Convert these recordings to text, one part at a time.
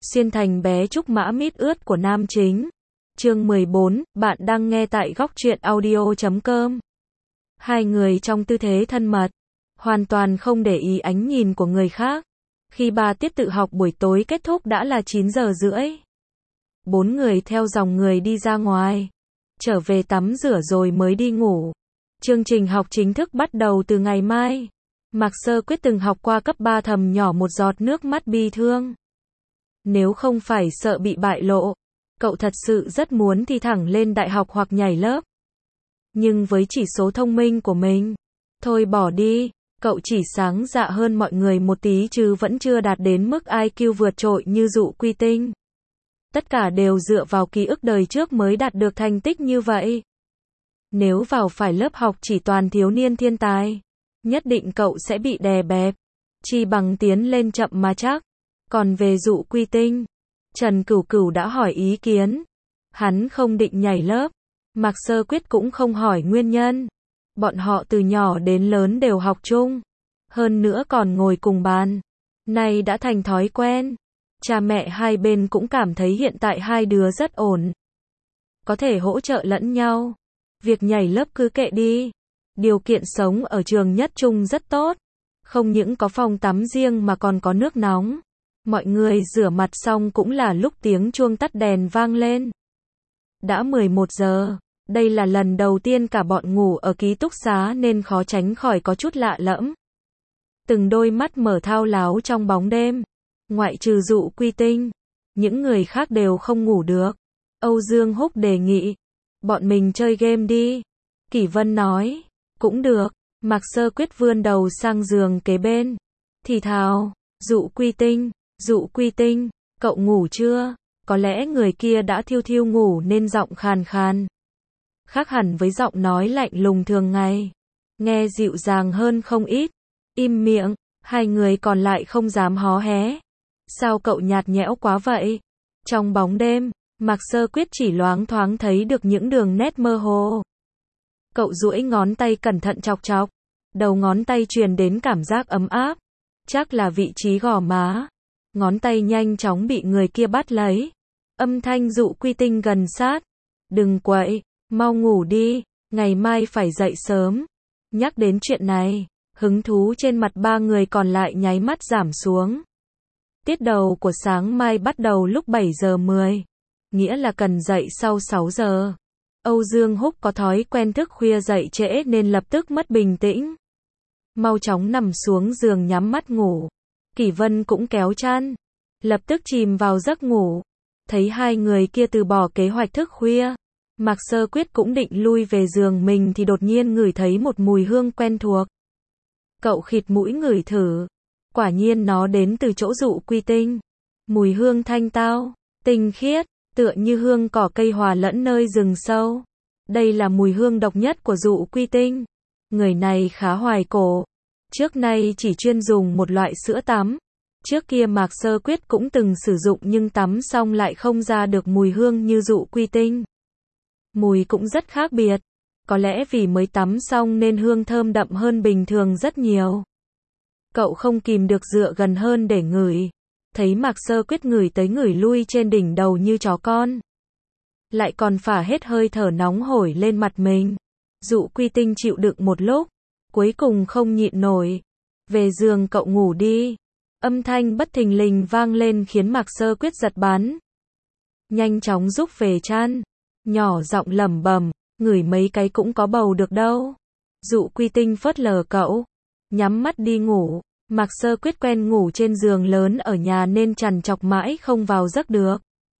Xuyên thành bé trúc mã mít ướt của nam chính. Chương 14, bạn đang nghe tại góc truyện audio.com. Hai người trong tư thế thân mật, hoàn toàn không để ý ánh nhìn của người khác. Khi 3 tiết tự học buổi tối kết thúc đã là 9 giờ rưỡi. 4 người theo dòng người đi ra ngoài, trở về tắm rửa rồi mới đi ngủ. Chương trình học chính thức bắt đầu từ ngày mai. Mạc Sơ Quyết từng học qua cấp 3 thầm nhỏ một giọt nước mắt bi thương. Nếu không phải sợ bị bại lộ, cậu thật sự rất muốn thi thẳng lên đại học hoặc nhảy lớp. Nhưng với chỉ số thông minh của mình, thôi bỏ đi, cậu chỉ sáng dạ hơn mọi người một tí chứ vẫn chưa đạt đến mức IQ vượt trội như Dụ Quy Tinh. Tất cả đều dựa vào ký ức đời trước mới đạt được thành tích như vậy. Nếu vào phải lớp học chỉ toàn thiếu niên thiên tài, nhất định cậu sẽ bị đè bẹp, chi bằng tiến lên chậm mà chắc. Còn về Dụ Quy Tinh, Trần Cửu Cửu đã hỏi ý kiến. Hắn không định nhảy lớp. Mạc Sơ Quyết cũng không hỏi nguyên nhân. Bọn họ từ nhỏ đến lớn đều học chung. Hơn nữa còn ngồi cùng bàn. Nay đã thành thói quen. Cha mẹ hai bên cũng cảm thấy hiện tại hai đứa rất ổn. Có thể hỗ trợ lẫn nhau. Việc nhảy lớp cứ kệ đi. Điều kiện sống ở trường Nhất Trung rất tốt. Không những có phòng tắm riêng mà còn có nước nóng. Mọi người rửa mặt xong cũng là lúc tiếng chuông tắt đèn vang lên. Đã 11 giờ, đây là lần đầu tiên cả bọn ngủ ở ký túc xá nên khó tránh khỏi có chút lạ lẫm. Từng đôi mắt mở thao láo trong bóng đêm, ngoại trừ Dụ Quy Tinh, những người khác đều không ngủ được. Âu Dương Húc đề nghị, bọn mình chơi game đi. Kỷ Vân nói, cũng được. Mạc Sơ Quyết vươn đầu sang giường kế bên, thì thào, Dụ Quy Tinh, cậu ngủ chưa? Có lẽ người kia đã thiêu thiêu ngủ nên giọng khàn khàn. Khác hẳn với giọng nói lạnh lùng thường ngày. Nghe dịu dàng hơn không ít. Im miệng, hai người còn lại không dám hó hé. Sao cậu nhạt nhẽo quá vậy? Trong bóng đêm, Mạc Sơ Quyết chỉ loáng thoáng thấy được những đường nét mơ hồ. Cậu duỗi ngón tay cẩn thận chọc chọc. Đầu ngón tay truyền đến cảm giác ấm áp. Chắc là vị trí gò má. Ngón tay nhanh chóng bị người kia bắt lấy. Âm thanh Dụ Quy Tinh gần sát. Đừng quậy, mau ngủ đi, ngày mai phải dậy sớm. Nhắc đến chuyện này, hứng thú trên mặt ba người còn lại nháy mắt giảm xuống. Tiết đầu của sáng mai bắt đầu lúc 7 giờ 10, nghĩa là cần dậy sau 6 giờ. Âu Dương Húc có thói quen thức khuya dậy trễ nên lập tức mất bình tĩnh. Mau chóng nằm xuống giường nhắm mắt ngủ. Kỷ Vân cũng kéo chăn, lập tức chìm vào giấc ngủ. Thấy hai người kia từ bỏ kế hoạch thức khuya, Mạc Sơ Quyết cũng định lui về giường mình thì đột nhiên ngửi thấy một mùi hương quen thuộc. Cậu khịt mũi ngửi thử, quả nhiên nó đến từ chỗ Dụ Quy Tinh. Mùi hương thanh tao, tinh khiết, tựa như hương cỏ cây hòa lẫn nơi rừng sâu. Đây là mùi hương độc nhất của Dụ Quy Tinh. Người này khá hoài cổ. Trước nay chỉ chuyên dùng một loại sữa tắm. Trước kia Mạc Sơ Quyết cũng từng sử dụng nhưng tắm xong lại không ra được mùi hương như Dụ Quy Tinh. Mùi cũng rất khác biệt. Có lẽ vì mới tắm xong nên hương thơm đậm hơn bình thường rất nhiều. Cậu không kìm được dựa gần hơn để ngửi. Thấy Mạc Sơ Quyết ngửi tới ngửi lui trên đỉnh đầu như chó con. Lại còn phả hết hơi thở nóng hổi lên mặt mình. Dụ Quy Tinh chịu đựng một lúc, cuối cùng không nhịn nổi. Về giường cậu ngủ đi. Âm thanh bất thình lình vang lên khiến Mạc Sơ Quyết giật bắn. Nhanh chóng rúc về chăn, nhỏ giọng lẩm bẩm, ngửi mấy cái cũng có bầu được đâu. Dụ Quy Tinh phớt lờ cậu, nhắm mắt đi ngủ. Mạc Sơ Quyết quen ngủ trên giường lớn ở nhà nên trằn trọc mãi không vào giấc được.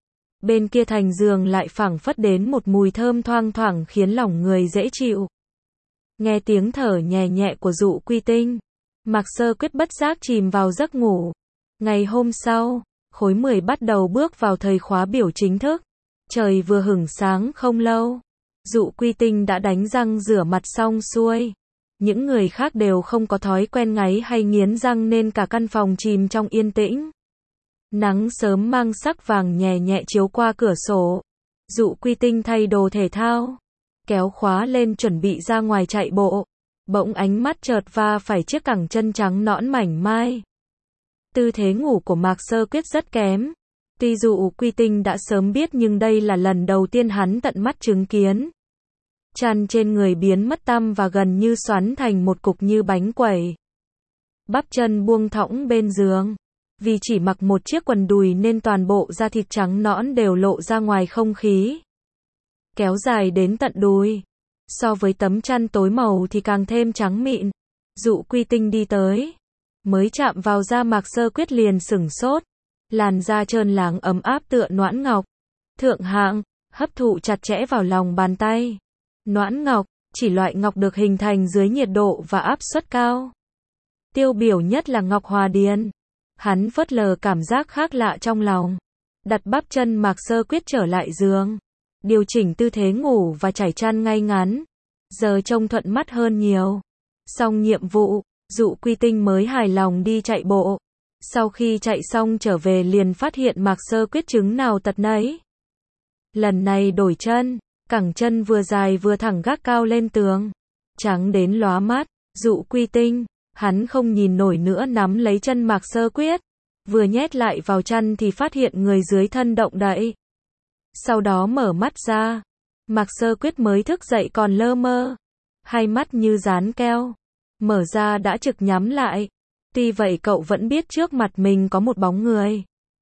Bên kia thành giường lại phảng phất đến một mùi thơm thoang thoảng khiến lòng người dễ chịu. Nghe tiếng thở nhẹ nhẹ của Dụ Quy Tinh, Mạc Sơ Quyết bất giác chìm vào giấc ngủ. Ngày hôm sau, khối 10 bắt đầu bước vào thời khóa biểu chính thức. Trời vừa hửng sáng không lâu, Dụ Quy Tinh đã đánh răng rửa mặt xong xuôi. Những người khác đều không có thói quen ngáy hay nghiến răng nên cả căn phòng chìm trong yên tĩnh. Nắng sớm mang sắc vàng nhẹ nhẹ chiếu qua cửa sổ. Dụ Quy Tinh thay đồ thể thao, kéo khóa lên chuẩn bị ra ngoài chạy bộ. Bỗng ánh mắt chợt va phải chiếc cẳng chân trắng nõn mảnh mai. Tư thế ngủ của Mạc Sơ Quyết rất kém. Tuy Dụ Quy Tinh đã sớm biết nhưng đây là lần đầu tiên hắn tận mắt chứng kiến. Chăn trên người biến mất tăm và gần như xoắn thành một cục như bánh quẩy. Bắp chân buông thõng bên giường. Vì chỉ mặc một chiếc quần đùi nên toàn bộ da thịt trắng nõn đều lộ ra ngoài không khí. Kéo dài đến tận đùi. So với tấm chăn tối màu thì càng thêm trắng mịn. Dụ Quy Tinh đi tới. Mới chạm vào da Mạc Sơ Quyết liền sửng sốt. Làn da trơn láng ấm áp tựa noãn ngọc. Thượng hạng, hấp thụ chặt chẽ vào lòng bàn tay. Noãn ngọc, chỉ loại ngọc được hình thành dưới nhiệt độ và áp suất cao. Tiêu biểu nhất là ngọc hòa điền. Hắn phớt lờ cảm giác khác lạ trong lòng. Đặt bắp chân Mạc Sơ Quyết trở lại giường. Điều chỉnh tư thế ngủ và trải chăn ngay ngắn. Giờ trông thuận mắt hơn nhiều. Xong nhiệm vụ, Dụ Quy Tinh mới hài lòng đi chạy bộ. Sau khi chạy xong trở về liền phát hiện Mạc Sơ Quyết chứng nào tật nấy. Lần này đổi chân, cẳng chân vừa dài vừa thẳng gác cao lên tường. Trắng đến lóa mắt, Dụ Quy Tinh, hắn không nhìn nổi nữa nắm lấy chân Mạc Sơ Quyết. Vừa nhét lại vào chăn thì phát hiện người dưới thân động đậy. Sau đó mở mắt ra. Mạc Sơ Quyết mới thức dậy còn lơ mơ. Hai mắt như dán keo. Mở ra đã trực nhắm lại. Tuy vậy cậu vẫn biết trước mặt mình có một bóng người.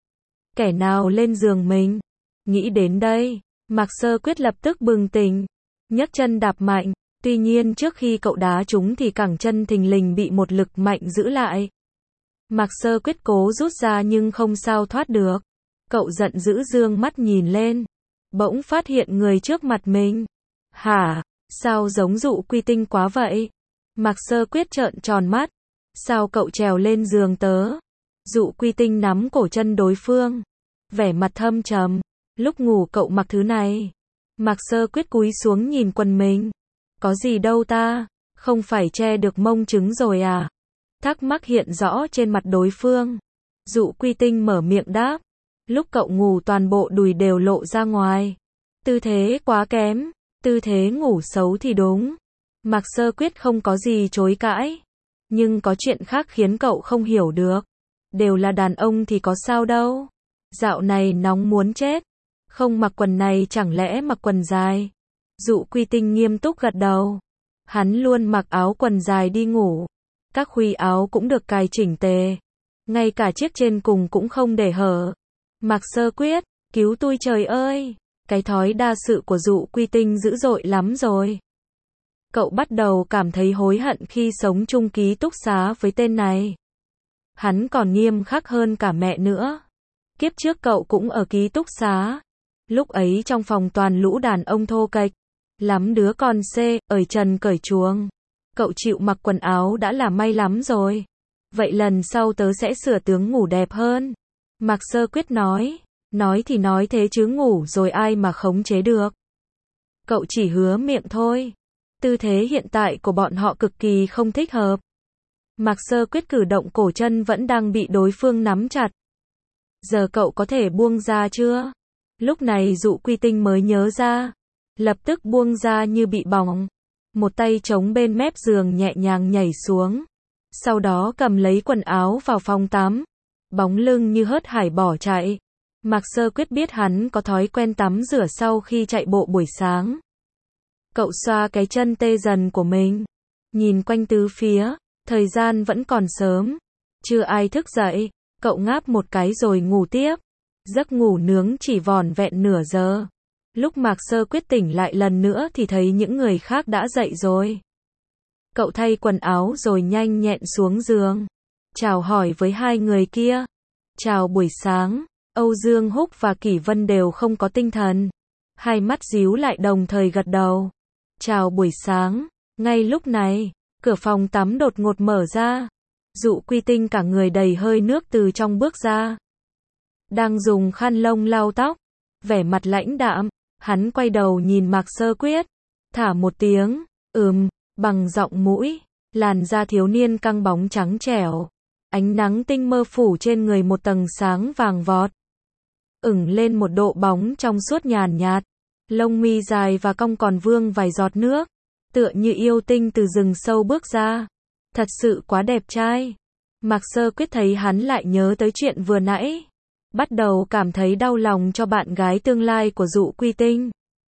Kẻ nào lên giường mình? Nghĩ đến đây, Mạc Sơ Quyết lập tức bừng tỉnh. Nhấc chân đạp mạnh. Tuy nhiên trước khi cậu đá trúng thì cẳng chân thình lình bị một lực mạnh giữ lại. Mạc Sơ Quyết cố rút ra nhưng không sao thoát được. Cậu giận dữ giương mắt nhìn lên. Bỗng phát hiện người trước mặt mình. Hả? Sao giống Dụ Quy Tinh quá vậy? Mạc Sơ Quyết trợn tròn mắt. Sao cậu trèo lên giường tớ? Dụ Quy Tinh nắm cổ chân đối phương. Vẻ mặt thâm trầm. Lúc ngủ cậu mặc thứ này. Mạc Sơ Quyết cúi xuống nhìn quần mình. Có gì đâu ta? Không phải che được mông trứng rồi à? Thắc mắc hiện rõ trên mặt đối phương. Dụ Quy Tinh mở miệng đáp. Lúc cậu ngủ toàn bộ đùi đều lộ ra ngoài. Tư thế quá kém. Tư thế ngủ xấu thì đúng. Mạc Sơ Quyết không có gì chối cãi. Nhưng có chuyện khác khiến cậu không hiểu được. Đều là đàn ông thì có sao đâu. Dạo này nóng muốn chết. Không mặc quần này chẳng lẽ mặc quần dài? Dụ Quy Tinh nghiêm túc gật đầu. Hắn luôn mặc áo quần dài đi ngủ. Các khuy áo cũng được cài chỉnh tề. Ngay cả chiếc trên cùng cũng không để hở. Mạc Sơ Quyết, cứu tôi trời ơi. Cái thói đa sự của Dụ Quy Tinh dữ dội lắm rồi. Cậu bắt đầu cảm thấy hối hận khi sống chung ký túc xá với tên này. Hắn còn nghiêm khắc hơn cả mẹ nữa. Kiếp trước cậu cũng ở ký túc xá. Lúc ấy trong phòng toàn lũ đàn ông thô kệch. Lắm đứa con ởi trần cởi chuồng. Cậu chịu mặc quần áo đã là may lắm rồi. Vậy lần sau tớ sẽ sửa tướng ngủ đẹp hơn. Mạc Sơ Quyết nói. Nói thì nói thế chứ ngủ rồi ai mà khống chế được. Cậu chỉ hứa miệng thôi. Tư thế hiện tại của bọn họ cực kỳ không thích hợp. Mạc Sơ Quyết cử động cổ chân vẫn đang bị đối phương nắm chặt. Giờ cậu có thể buông ra chưa? Lúc này Dụ Quy Tinh mới nhớ ra. Lập tức buông ra như bị bỏng. Một tay chống bên mép giường nhẹ nhàng nhảy xuống. Sau đó cầm lấy quần áo vào phòng tắm. Bóng lưng như hớt hải bỏ chạy. Mạc Sơ Quyết biết hắn có thói quen tắm rửa sau khi chạy bộ buổi sáng. Cậu xoa cái chân tê dần của mình. Nhìn quanh tứ phía. Thời gian vẫn còn sớm. Chưa ai thức dậy. Cậu ngáp một cái rồi ngủ tiếp. Giấc ngủ nướng chỉ vỏn vẹn nửa giờ. Lúc Mạc Sơ Quyết tỉnh lại lần nữa thì thấy những người khác đã dậy rồi. Cậu thay quần áo rồi nhanh nhẹn xuống giường. Chào hỏi với hai người kia. Chào buổi sáng. Âu Dương Húc và Kỷ Vân đều không có tinh thần. Hai mắt díu lại đồng thời gật đầu. Chào buổi sáng. Ngay lúc này, cửa phòng tắm đột ngột mở ra. Dụ Quy Tinh cả người đầy hơi nước từ trong bước ra. Đang dùng khăn lông lau tóc. Vẻ mặt lãnh đạm. Hắn quay đầu nhìn Mạc Sơ Quyết. Thả một tiếng. Bằng giọng mũi. Làn da thiếu niên căng bóng trắng trẻo. Ánh nắng tinh mơ phủ trên người một tầng sáng vàng vọt. Ửng lên một độ bóng trong suốt nhàn nhạt. Lông mi dài và cong còn vương vài giọt nước. Tựa như yêu tinh từ rừng sâu bước ra. Thật sự quá đẹp trai. Mạc Sơ Quyết thấy hắn lại nhớ tới chuyện vừa nãy. bắt đầu cảm thấy đau lòng cho bạn gái tương lai của Dụ Quy Tinh.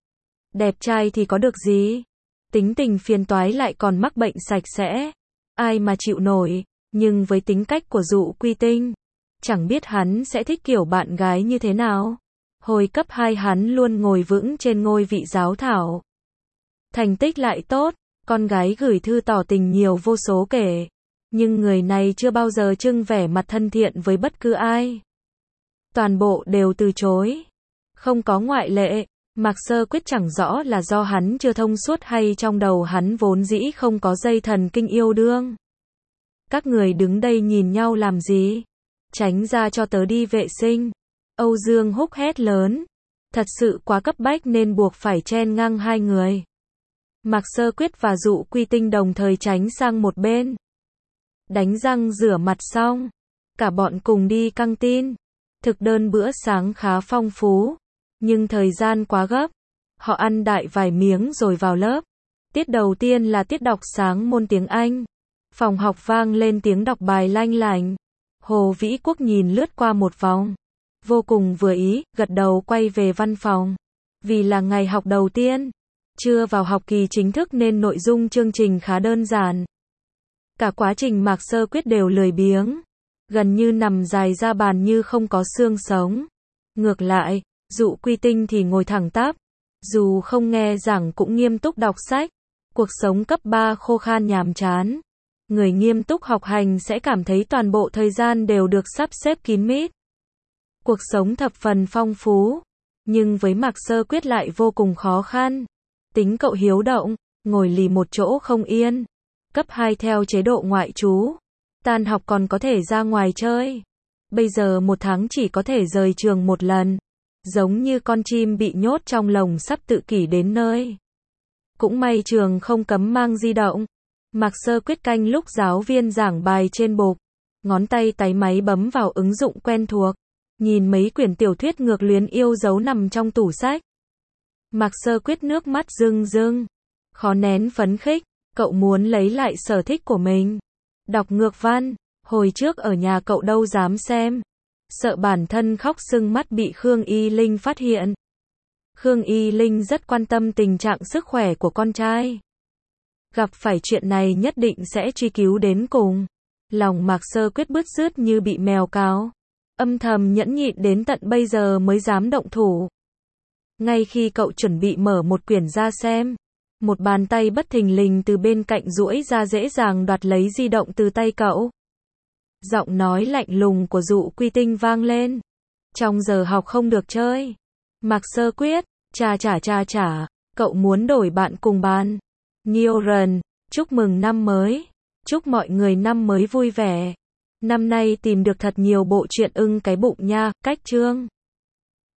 Đẹp trai thì có được gì? Tính tình phiền toái lại còn mắc bệnh sạch sẽ. Ai mà chịu nổi, nhưng với tính cách của Dụ Quy Tinh, chẳng biết hắn sẽ thích kiểu bạn gái như thế nào. Hồi cấp 2 hắn luôn ngồi vững trên ngôi vị giáo thảo. Thành tích lại tốt, con gái gửi thư tỏ tình nhiều vô số kể. Nhưng người này chưa bao giờ trưng vẻ mặt thân thiện với bất cứ ai. Toàn bộ đều từ chối. Không có ngoại lệ. Mạc Sơ Quyết chẳng rõ là do hắn chưa thông suốt hay trong đầu hắn vốn dĩ không có dây thần kinh yêu đương. Các người đứng đây nhìn nhau làm gì? Tránh ra cho tớ đi vệ sinh. Âu Dương Húc hét lớn. Thật sự quá cấp bách nên buộc phải chen ngang hai người. Mạc Sơ Quyết và Dụ Quy Tinh đồng thời tránh sang một bên. Đánh răng rửa mặt xong, cả bọn cùng đi căng tin. Thực đơn bữa sáng khá phong phú, nhưng thời gian quá gấp. Họ ăn đại vài miếng rồi vào lớp. Tiết đầu tiên là tiết đọc sáng môn tiếng Anh. Phòng học vang lên tiếng đọc bài lanh lảnh. Hồ Vĩ Quốc nhìn lướt qua một vòng, vô cùng vừa ý, gật đầu quay về văn phòng. Vì là ngày học đầu tiên, chưa vào học kỳ chính thức nên nội dung chương trình khá đơn giản. Cả quá trình Mạc Sơ Quyết đều lười biếng, gần như nằm dài ra bàn như không có xương sống. Ngược lại, Dụ Quy Tinh thì ngồi thẳng tắp, dù không nghe giảng cũng nghiêm túc đọc sách. Cuộc sống cấp 3 khô khan nhàm chán. Người nghiêm túc học hành sẽ cảm thấy toàn bộ thời gian đều được sắp xếp kín mít. Cuộc sống thập phần phong phú, nhưng với Mạc Sơ Quyết lại vô cùng khó khăn. Tính cậu hiếu động, ngồi lì một chỗ không yên. Cấp 2 theo chế độ ngoại trú, tan học còn có thể ra ngoài chơi. Bây giờ một tháng chỉ có thể rời trường một lần, giống như con chim bị nhốt trong lồng sắp tự kỷ đến nơi. Cũng may trường không cấm mang di động. Mạc Sơ Quyết canh lúc giáo viên giảng bài trên bục, ngón tay táy máy bấm vào ứng dụng quen thuộc, nhìn mấy quyển tiểu thuyết ngược luyến yêu dấu nằm trong tủ sách. Mạc Sơ Quyết nước mắt rưng rưng, khó nén phấn khích, cậu muốn lấy lại sở thích của mình. Đọc ngược văn, hồi trước ở nhà cậu đâu dám xem, sợ bản thân khóc sưng mắt bị Khương Y Linh phát hiện. Khương Y Linh rất quan tâm tình trạng sức khỏe của con trai. Gặp phải chuyện này nhất định sẽ truy cứu đến cùng. Lòng Mạc Sơ Quyết bứt rứt như bị mèo cào. Âm thầm nhẫn nhịn đến tận bây giờ mới dám động thủ. Ngay khi cậu chuẩn bị mở một quyển ra xem, một bàn tay bất thình lình từ bên cạnh duỗi ra dễ dàng đoạt lấy di động từ tay cậu. Giọng nói lạnh lùng của Dụ Quy Tinh vang lên. Trong giờ học không được chơi. Mạc Sơ Quyết, chà, cậu muốn đổi bạn cùng bàn. Nghiêu Rần, chúc mừng năm mới. Chúc mọi người năm mới vui vẻ. Năm nay tìm được thật nhiều bộ truyện ưng cái bụng nha, cách chương.